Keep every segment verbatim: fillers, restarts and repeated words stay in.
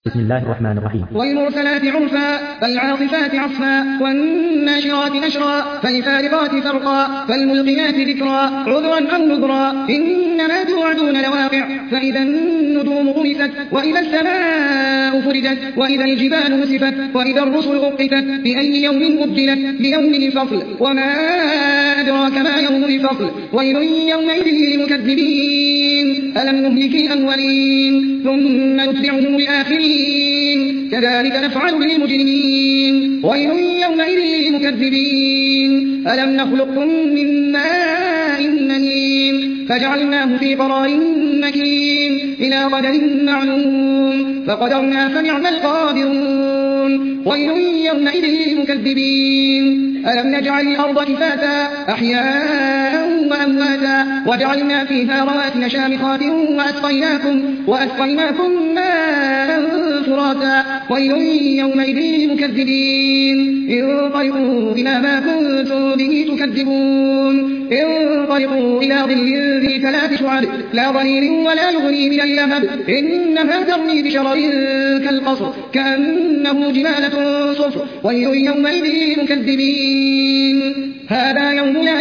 بسم الله الرحمن الرحيم. والمرسلات عرفا فالعاصفات عصفا والناشرات نشرا فالفارقات فرقا فالملقيات ذكرا عذرا أو نذرا إنما توعدون لواقع فإذا النجوم طمست وإذا السماء فرجت وإذا الجبال نسفت وإذا الرسل أقتت بأي يوم أجلت ليوم الفصل وما أدراك ما يوم الفصل ويل يومئذ للمكذبين ألم نهلك الأولين ثم نتبعهم الآخرين كذلك نفعل بالمجرمين ويل يومئذ للمكذبين ألم نخلقكم من ماء مهين فجعلناه في قرار مكين إلى قدر معلوم فقدرنا فنعم القادرون ويل يومئذ للمكذبين ألم نجعل الأرض كفاتا أحياء وأمواتا وجعلنا فيها رواسي شامخات وأسقيناكم, وأسقيناكم ماء فراتا ويل يومئذ للمكذبين انطلقوا إلى ما كنتم به تكذبون انطلقوا إلى ظل ذي ثلاث شعب لا ظليل ولا يغني من اللهب إنها ترمي بشرر كالقصر كأنه جمالة صفر ويل يومئذ للمكذبين هذا يوم لا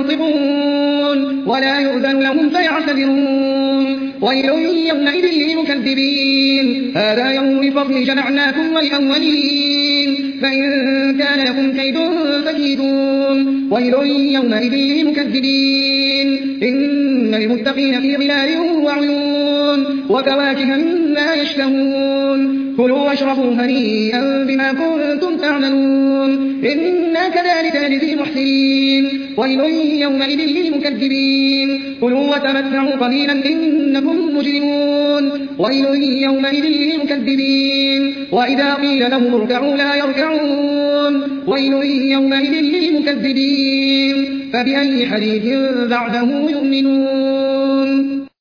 ينطقون ولا يؤذن لهم فيعتذرون ويل يومئذ للمكذبين هذا يوم الفصل جمعناكم والأولين فإن كان لكم كيد فكيدون ويل يومئذ للمكذبين إن المتقين في ظلال وعيون وفواكه مما يشتهون كلوا واشربوا هنيئا بما كنتم تعملون إنا كذلك نجزي المحسنين ويل يومئذ للمكذبين كلوا وتمتعوا قليلا إنكم مجرمون ويل يومئذ للمكذبين وإذا قيل لهم اركعوا لا يركعون ويل يومئذ للمكذبين فبأي حديث بعده يؤمنون